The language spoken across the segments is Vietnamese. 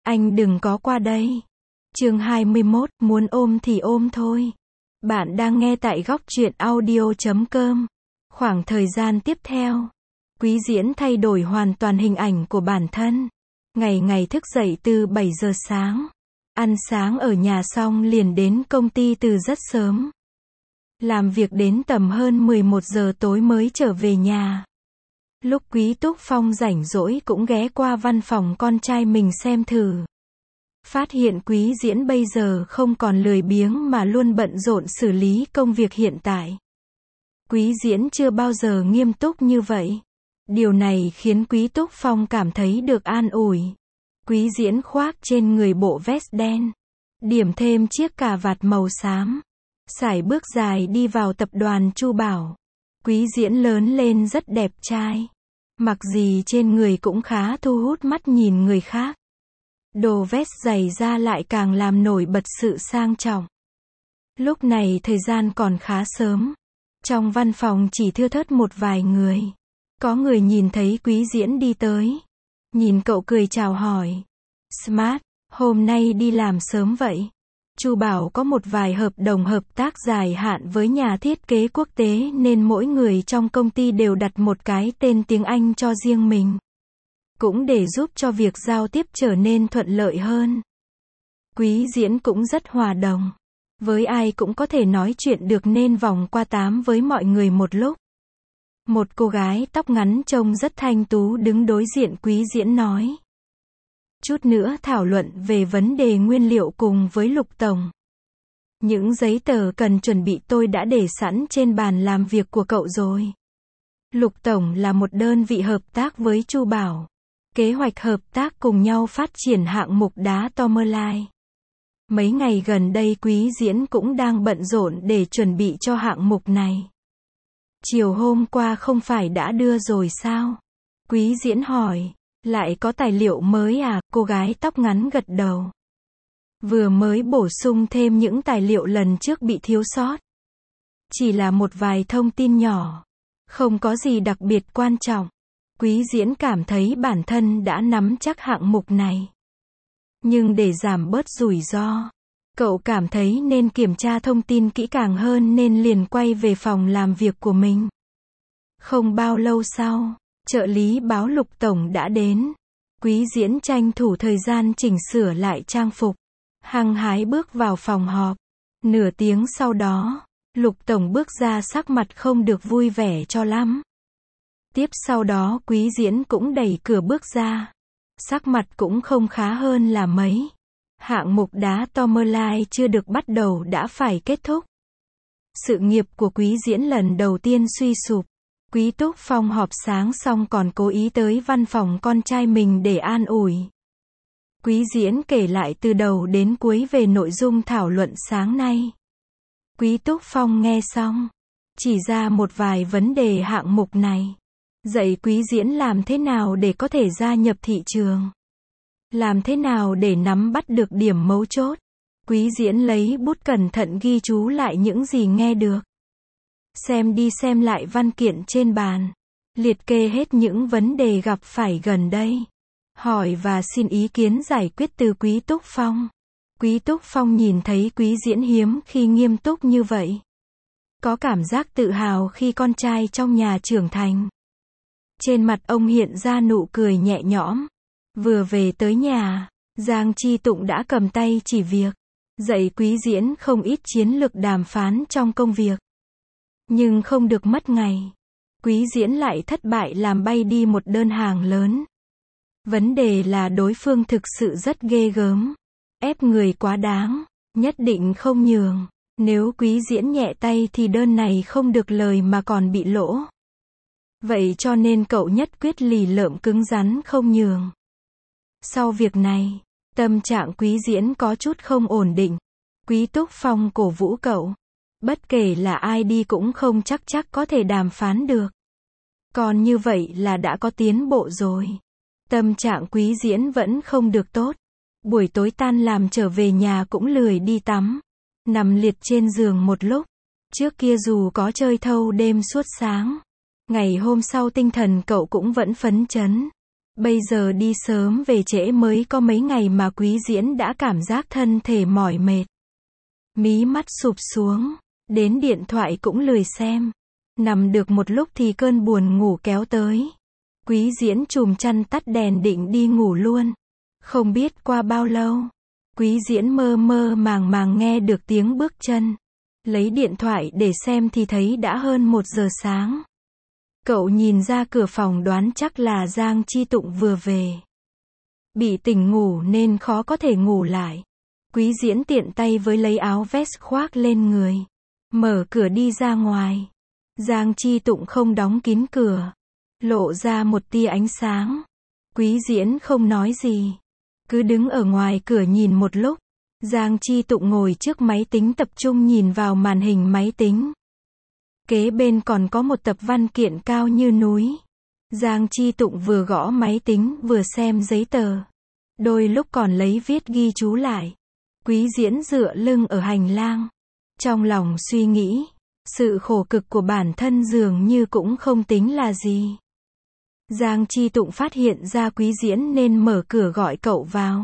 Anh đừng có qua đây. Chương 21, muốn ôm thì ôm thôi. Bạn đang nghe tại góc truyện audio.com. Khoảng thời gian tiếp theo, Quý Diễn thay đổi hoàn toàn hình ảnh của bản thân. Ngày ngày thức dậy từ 7 giờ sáng. Ăn sáng ở nhà xong liền đến công ty từ rất sớm. Làm việc đến tầm hơn 11 giờ tối mới trở về nhà. Lúc Quý Túc Phong rảnh rỗi cũng ghé qua văn phòng con trai mình xem thử. Phát hiện Quý Diễn bây giờ không còn lười biếng mà luôn bận rộn xử lý công việc hiện tại. Quý Diễn chưa bao giờ nghiêm túc như vậy. Điều này khiến Quý Túc Phong cảm thấy được an ủi. Quý Diễn khoác trên người bộ vest đen, điểm thêm chiếc cà vạt màu xám, sải bước dài đi vào tập đoàn Chu Bảo. Quý Diễn lớn lên rất đẹp trai. Mặc gì trên người cũng khá thu hút mắt nhìn người khác. Đồ vest dày da lại càng làm nổi bật sự sang trọng. Lúc này thời gian còn khá sớm. Trong văn phòng chỉ thưa thớt một vài người. Có người nhìn thấy Quý Diễn đi tới. Nhìn cậu cười chào hỏi. Smart, hôm nay đi làm sớm vậy. Chu Bảo có một vài hợp đồng hợp tác dài hạn với nhà thiết kế quốc tế nên mỗi người trong công ty đều đặt một cái tên tiếng Anh cho riêng mình. Cũng để giúp cho việc giao tiếp trở nên thuận lợi hơn. Quý Diễn cũng rất hòa đồng. Với ai cũng có thể nói chuyện được nên vòng qua tám với mọi người một lúc. Một cô gái tóc ngắn trông rất thanh tú đứng đối diện Quý Diễn nói. Chút nữa thảo luận về vấn đề nguyên liệu cùng với Lục Tổng. Những giấy tờ cần chuẩn bị tôi đã để sẵn trên bàn làm việc của cậu rồi. Lục Tổng là một đơn vị hợp tác với Chu Bảo. Kế hoạch hợp tác cùng nhau phát triển hạng mục đá Tomerlite. Mấy ngày gần đây Quý Diễn cũng đang bận rộn để chuẩn bị cho hạng mục này. Chiều hôm qua không phải đã đưa rồi sao? Quý Diễn hỏi. Lại có tài liệu mới à? Cô gái tóc ngắn gật đầu. Vừa mới bổ sung thêm những tài liệu lần trước bị thiếu sót. Chỉ là một vài thông tin nhỏ. Không có gì đặc biệt quan trọng. Quý Diễn cảm thấy bản thân đã nắm chắc hạng mục này. Nhưng để giảm bớt rủi ro, cậu cảm thấy nên kiểm tra thông tin kỹ càng hơn nên liền quay về phòng làm việc của mình. Không bao lâu sau, trợ lý báo Lục Tổng đã đến. Quý Diễn tranh thủ thời gian chỉnh sửa lại trang phục. Hăng hái bước vào phòng họp. Nửa tiếng sau đó, Lục Tổng bước ra sắc mặt không được vui vẻ cho lắm. Tiếp sau đó Quý Diễn cũng đẩy cửa bước ra. Sắc mặt cũng không khá hơn là mấy. Hạng mục đá Tomerlite chưa được bắt đầu đã phải kết thúc. Sự nghiệp của Quý Diễn lần đầu tiên suy sụp. Quý Túc Phong họp sáng xong còn cố ý tới văn phòng con trai mình để an ủi. Quý Diễn kể lại từ đầu đến cuối về nội dung thảo luận sáng nay. Quý Túc Phong nghe xong, chỉ ra một vài vấn đề hạng mục này. Dạy Quý Diễn làm thế nào để có thể gia nhập thị trường. Làm thế nào để nắm bắt được điểm mấu chốt. Quý Diễn lấy bút cẩn thận ghi chú lại những gì nghe được. Xem đi xem lại văn kiện trên bàn. Liệt kê hết những vấn đề gặp phải gần đây. Hỏi và xin ý kiến giải quyết từ Quý Túc Phong. Quý Túc Phong nhìn thấy Quý Diễn hiếm khi nghiêm túc như vậy. Có cảm giác tự hào khi con trai trong nhà trưởng thành. Trên mặt ông hiện ra nụ cười nhẹ nhõm. Vừa về tới nhà, Giang Chi Tụng đã cầm tay chỉ việc. Dạy Quý Diễn không ít chiến lược đàm phán trong công việc. Nhưng không được mất ngày. Quý Diễn lại thất bại làm bay đi một đơn hàng lớn. Vấn đề là đối phương thực sự rất ghê gớm. Ép người quá đáng. Nhất định không nhường. Nếu Quý Diễn nhẹ tay thì đơn này không được lời mà còn bị lỗ. Vậy cho nên cậu nhất quyết lì lợm cứng rắn không nhường. Sau việc này, tâm trạng Quý Diễn có chút không ổn định. Quý Túc Phong cổ vũ cậu. Bất kể là ai đi cũng không chắc có thể đàm phán được. Còn như vậy là đã có tiến bộ rồi. Tâm trạng Quý Diễn vẫn không được tốt. Buổi tối tan làm trở về nhà cũng lười đi tắm. Nằm liệt trên giường một lúc. Trước kia dù có chơi thâu đêm suốt sáng, ngày hôm sau tinh thần cậu cũng vẫn phấn chấn. Bây giờ đi sớm về trễ mới có mấy ngày mà Quý Diễn đã cảm giác thân thể mỏi mệt. Mí mắt sụp xuống, đến điện thoại cũng lười xem. Nằm được một lúc thì cơn buồn ngủ kéo tới. Quý Diễn chùm chăn tắt đèn định đi ngủ luôn. Không biết qua bao lâu, Quý Diễn mơ mơ màng màng nghe được tiếng bước chân. Lấy điện thoại để xem thì thấy đã hơn 1 giờ sáng. Cậu nhìn ra cửa phòng đoán chắc là Giang Chi Tụng vừa về. Bị tỉnh ngủ nên khó có thể ngủ lại. Quý Diễn tiện tay với lấy áo vest khoác lên người. Mở cửa đi ra ngoài. Giang Chi Tụng không đóng kín cửa. Lộ ra một tia ánh sáng. Quý Diễn không nói gì. Cứ đứng ở ngoài cửa nhìn một lúc. Giang Chi Tụng ngồi trước máy tính tập trung nhìn vào màn hình máy tính. Kế bên còn có một tập văn kiện cao như núi. Giang Chi Tụng vừa gõ máy tính vừa xem giấy tờ. Đôi lúc còn lấy viết ghi chú lại. Quý Diễn dựa lưng ở hành lang. Trong lòng suy nghĩ, sự khổ cực của bản thân dường như cũng không tính là gì. Giang Chi Tụng phát hiện ra Quý Diễn nên mở cửa gọi cậu vào.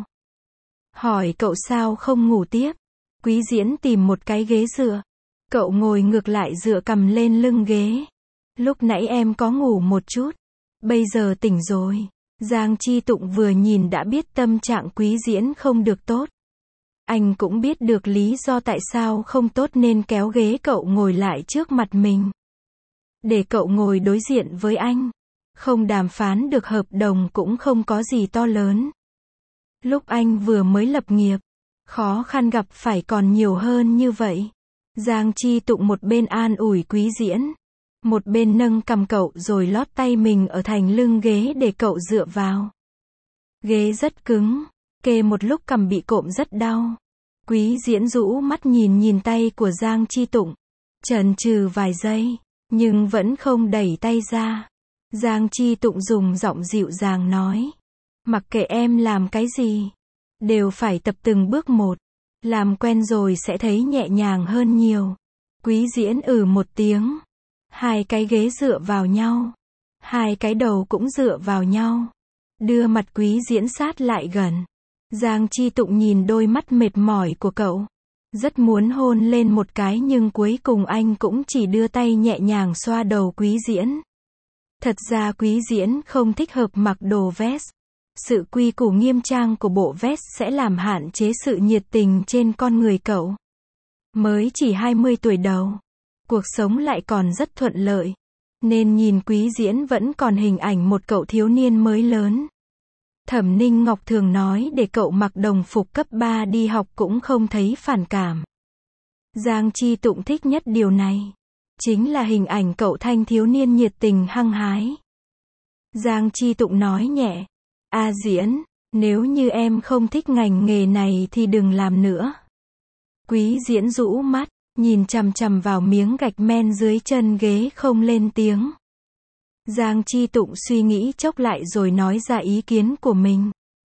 Hỏi cậu sao không ngủ tiếp. Quý Diễn tìm một cái ghế dựa. Cậu ngồi ngược lại dựa cằm lên lưng ghế. Lúc nãy em có ngủ một chút. Bây giờ tỉnh rồi. Giang Chi Tụng vừa nhìn đã biết tâm trạng Quý Diễn không được tốt. Anh cũng biết được lý do tại sao không tốt nên kéo ghế cậu ngồi lại trước mặt mình. Để cậu ngồi đối diện với anh. Không đàm phán được hợp đồng cũng không có gì to lớn. Lúc anh vừa mới lập nghiệp, khó khăn gặp phải còn nhiều hơn như vậy. Giang Chi Tụng một bên an ủi Quý Diễn, một bên nâng cằm cậu rồi lót tay mình ở thành lưng ghế để cậu dựa vào. Ghế rất cứng, kê một lúc cằm bị cộm rất đau. Quý Diễn rũ mắt nhìn tay của Giang Chi Tụng, chần chừ vài giây, nhưng vẫn không đẩy tay ra. Giang Chi Tụng dùng giọng dịu dàng nói, mặc kệ em làm cái gì, đều phải tập từng bước một, làm quen rồi sẽ thấy nhẹ nhàng hơn nhiều. Quý Diễn một tiếng, hai cái ghế dựa vào nhau, hai cái đầu cũng dựa vào nhau, đưa mặt Quý Diễn sát lại gần. Giang Chi Tụng nhìn đôi mắt mệt mỏi của cậu, rất muốn hôn lên một cái nhưng cuối cùng anh cũng chỉ đưa tay nhẹ nhàng xoa đầu Quý Diễn. Thật ra Quý Diễn không thích hợp mặc đồ vest. Sự quy củ nghiêm trang của bộ vest sẽ làm hạn chế sự nhiệt tình trên con người cậu. Mới chỉ 20 tuổi đầu, cuộc sống lại còn rất thuận lợi, nên nhìn Quý Diễn vẫn còn hình ảnh một cậu thiếu niên mới lớn. Thẩm Ninh Ngọc thường nói để cậu mặc đồng phục cấp 3 đi học cũng không thấy phản cảm. Giang Chi Tụng thích nhất điều này. Chính là hình ảnh cậu thanh thiếu niên nhiệt tình hăng hái. Giang Chi Tụng nói nhẹ, Diễn, nếu như em không thích ngành nghề này thì đừng làm nữa. Quý Diễn rũ mắt, nhìn chằm chằm vào miếng gạch men dưới chân ghế không lên tiếng. Giang Chi Tụng suy nghĩ chốc lại rồi nói ra ý kiến của mình.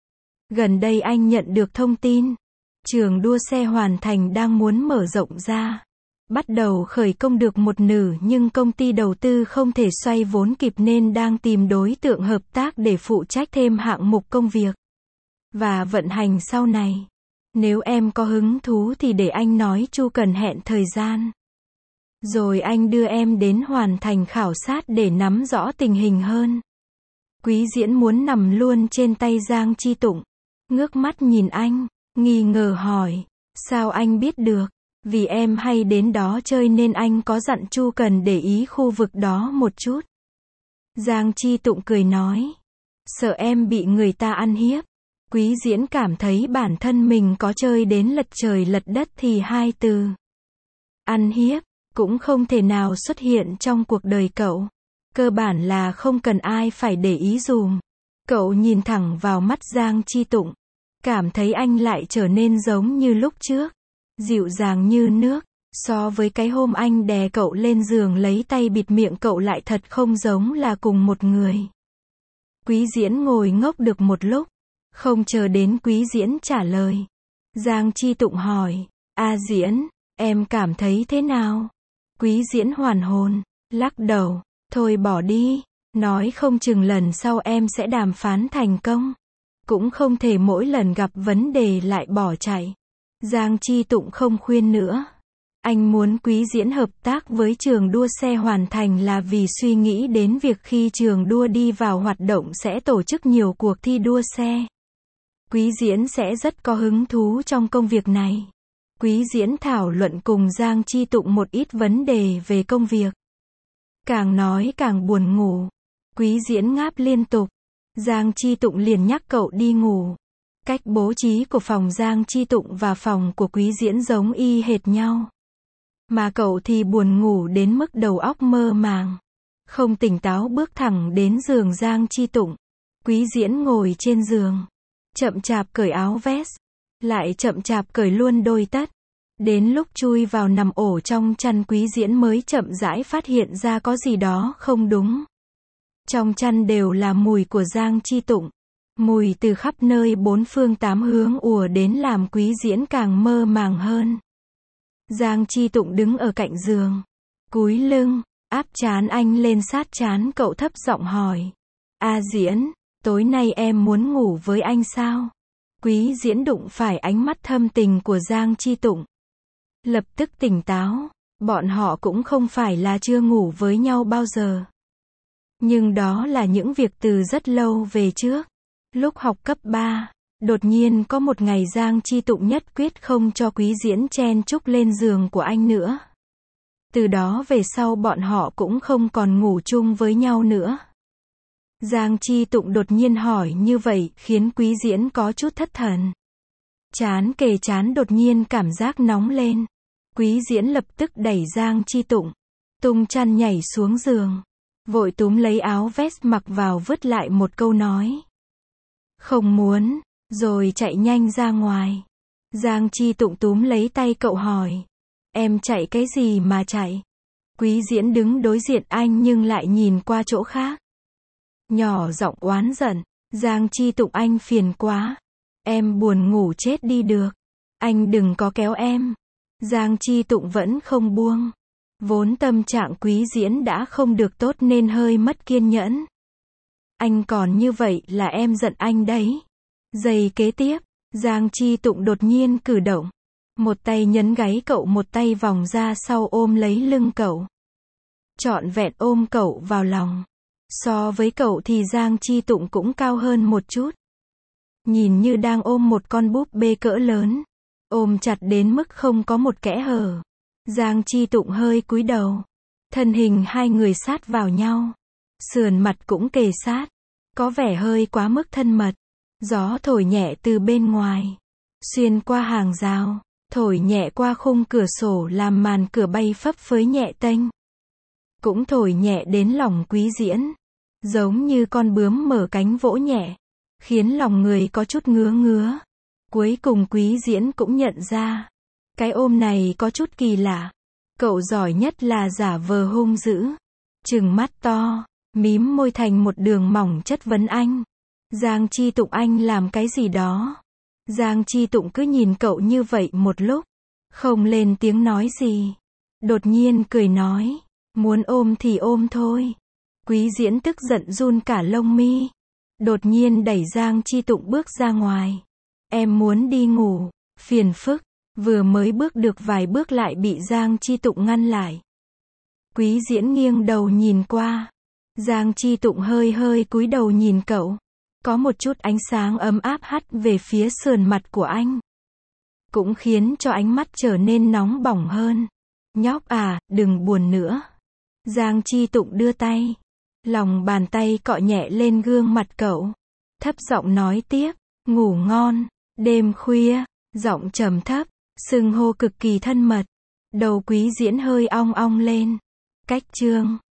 Gần đây anh nhận được thông tin, trường đua xe Hoàn Thành đang muốn mở rộng ra. Bắt đầu khởi công được một nửa nhưng công ty đầu tư không thể xoay vốn kịp nên đang tìm đối tượng hợp tác để phụ trách thêm hạng mục công việc và vận hành sau này. Nếu em có hứng thú thì để anh nói Chu cần hẹn thời gian. Rồi anh đưa em đến Hoàn Thành khảo sát để nắm rõ tình hình hơn. Quý Diễn muốn nằm luôn trên tay Giang Chi Tụng. Ngước mắt nhìn anh, nghi ngờ hỏi, sao anh biết được? Vì em hay đến đó chơi nên anh có dặn Chu cần để ý khu vực đó một chút. Giang Chi Tụng cười nói, sợ em bị người ta ăn hiếp. Quý Diễn cảm thấy bản thân mình có chơi đến lật trời lật đất thì hai từ ăn hiếp cũng không thể nào xuất hiện trong cuộc đời cậu. Cơ bản là không cần ai phải để ý dùm. Cậu nhìn thẳng vào mắt Giang Chi Tụng, cảm thấy anh lại trở nên giống như lúc trước, dịu dàng như nước. So với cái hôm anh đè cậu lên giường lấy tay bịt miệng cậu lại thật không giống là cùng một người. Quý Diễn ngồi ngốc được một lúc, không chờ đến Quý Diễn trả lời. Giang Chi Tụng hỏi, Diễn, em cảm thấy thế nào? Quý Diễn hoàn hồn, lắc đầu, thôi bỏ đi, Nói không chừng lần sau em sẽ đàm phán thành công. Cũng không thể mỗi lần gặp vấn đề lại bỏ chạy. Giang Chi Tụng không khuyên nữa. Anh muốn Quý Diễn hợp tác với trường đua xe hoàn thành là vì suy nghĩ đến việc khi trường đua đi vào hoạt động sẽ tổ chức nhiều cuộc thi đua xe. Quý Diễn sẽ rất có hứng thú trong công việc này. Quý Diễn thảo luận cùng Giang Chi Tụng một ít vấn đề về công việc. Càng nói càng buồn ngủ. Quý Diễn ngáp liên tục. Giang Chi Tụng liền nhắc cậu đi ngủ. Cách bố trí của phòng Giang Chi Tụng và phòng của Quý Diễn giống y hệt nhau. Mà cậu thì buồn ngủ đến mức đầu óc mơ màng. Không tỉnh táo bước thẳng đến giường Giang Chi Tụng. Quý Diễn ngồi trên giường. Chậm chạp cởi áo vest. Lại chậm chạp cởi luôn đôi tất. Đến lúc chui vào nằm ổ trong chăn Quý Diễn mới chậm rãi phát hiện ra có gì đó không đúng. Trong chăn đều là mùi của Giang Chi Tụng. Mùi từ khắp nơi bốn phương tám hướng ùa đến làm Quý Diễn càng mơ màng hơn. Giang Chi Tụng đứng ở cạnh giường. Cúi lưng, áp trán anh lên sát trán cậu thấp giọng hỏi. Diễn, tối nay em muốn ngủ với anh sao? Quý Diễn đụng phải ánh mắt thâm tình của Giang Chi Tụng. Lập tức tỉnh táo. Bọn họ cũng không phải là chưa ngủ với nhau bao giờ. Nhưng đó là những việc từ rất lâu về trước. Lúc học cấp 3, đột nhiên có một ngày Giang Chi Tụng nhất quyết không cho Quý Diễn chen chúc lên giường của anh nữa. Từ đó về sau bọn họ cũng không còn ngủ chung với nhau nữa. Giang Chi Tụng đột nhiên hỏi như vậy khiến Quý Diễn có chút thất thần. Trán kề trán đột nhiên cảm giác nóng lên. Quý Diễn lập tức đẩy Giang Chi Tụng, tung chăn nhảy xuống giường. Vội túm lấy áo vest mặc vào vứt lại một câu nói. Không muốn, rồi chạy nhanh ra ngoài. Giang Chi Tụng túm lấy tay cậu hỏi. Em chạy cái gì mà chạy? Quý Diễn đứng đối diện anh nhưng lại nhìn qua chỗ khác. Nhỏ giọng oán giận. Giang Chi Tụng anh phiền quá. Em buồn ngủ chết đi được. Anh đừng có kéo em. Giang Chi Tụng vẫn không buông. Vốn tâm trạng Quý Diễn đã không được tốt nên hơi mất kiên nhẫn. Anh còn như vậy là em giận anh đấy. Giây kế tiếp, Giang Chi Tụng đột nhiên cử động. Một tay nhấn gáy cậu, một tay vòng ra sau ôm lấy lưng cậu. Trọn vẹn ôm cậu vào lòng. So với cậu thì Giang Chi Tụng cũng cao hơn một chút. Nhìn như đang ôm một con búp bê cỡ lớn. Ôm chặt đến mức không có một kẽ hở. Giang Chi Tụng hơi cúi đầu. Thân hình hai người sát vào nhau. Sườn mặt cũng kề sát. Có vẻ hơi quá mức thân mật. Gió thổi nhẹ từ bên ngoài. Xuyên qua hàng rào. Thổi nhẹ qua khung cửa sổ làm màn cửa bay phấp phới nhẹ tênh. Cũng thổi nhẹ đến lòng Quý Diễn. Giống như con bướm mở cánh vỗ nhẹ. Khiến lòng người có chút ngứa ngứa. Cuối cùng Quý Diễn cũng nhận ra. Cái ôm này có chút kỳ lạ. Cậu giỏi nhất là giả vờ hung dữ. Trừng mắt to. Mím môi thành một đường mỏng chất vấn anh. Giang Chi Tụng anh làm cái gì đó? Giang Chi Tụng cứ nhìn cậu như vậy một lúc. Không lên tiếng nói gì. Đột nhiên cười nói. Muốn ôm thì ôm thôi. Quý Diễn tức giận run cả lông mi. Đột nhiên đẩy Giang Chi Tụng bước ra ngoài. Em muốn đi ngủ. Phiền phức. Vừa mới bước được vài bước lại bị Giang Chi Tụng ngăn lại. Quý Diễn nghiêng đầu nhìn qua. Giang Chi Tụng hơi hơi cúi đầu nhìn cậu. Có một chút ánh sáng ấm áp hắt về phía sườn mặt của anh. Cũng khiến cho ánh mắt trở nên nóng bỏng hơn. Nhóc à, đừng buồn nữa. Giang Chi Tụng đưa tay. Lòng bàn tay cọ nhẹ lên gương mặt cậu. Thấp giọng nói tiếp. Ngủ ngon. Đêm khuya. Giọng trầm thấp. Xưng hô cực kỳ thân mật. Đầu Quý Diễn hơi ong ong lên. Cách chương